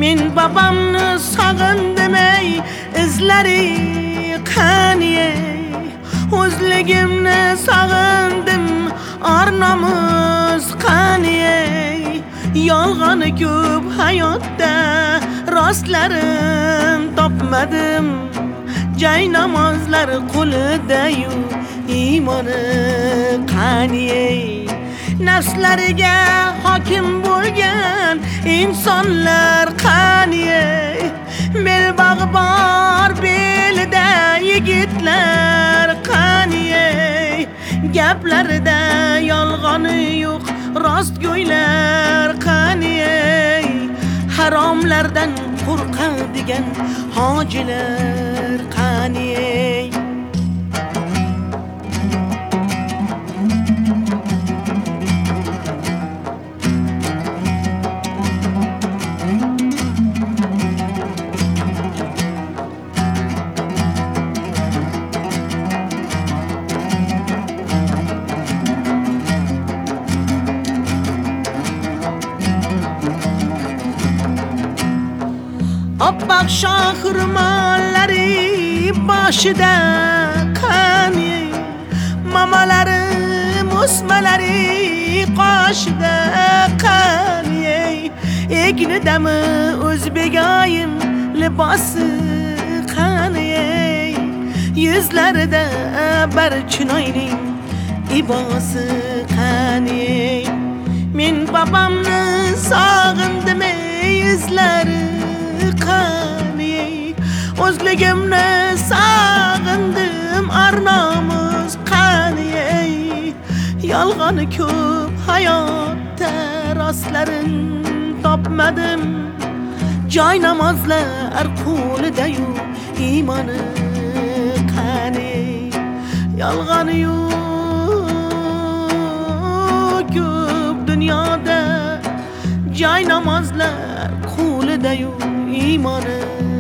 Men babamni sog'indim ey, izlari qani ey. O'zligimni sog'indim, or-nomus qani ey. Yolg'oni ko'p hayotda, rostlarim topmadim. Jay namozlar qo'lida-yu, iymoni qani ey. Nafslariga hokim bo'lgan insonlar qani ey. Belbog'i bor belida yigitlar qani ey. Gaplarida yolg'oni yo'q, rostgo'ylar qani ey. Haromlardan qo'rqadigan hojilar qani ey. Oppoq shohirmonlari boshida qani, mamalari musmalari qoshida qani. Egnidami o'zbegoyim libosi qani. Yuzlarida barchinoyning ibosi qani. Men babamni sog'indim ey, yuzlari qani. O'zligimni sog'indim, or-nomus qani. Yolg'oni ko'p hayotda, rostlarim topmadim. Joy namozlar qo'lida-yu, iymoni qani. Yolg'oni yo'q ko'p dunyoda, joy namozlar qo'lida-yu, iymoni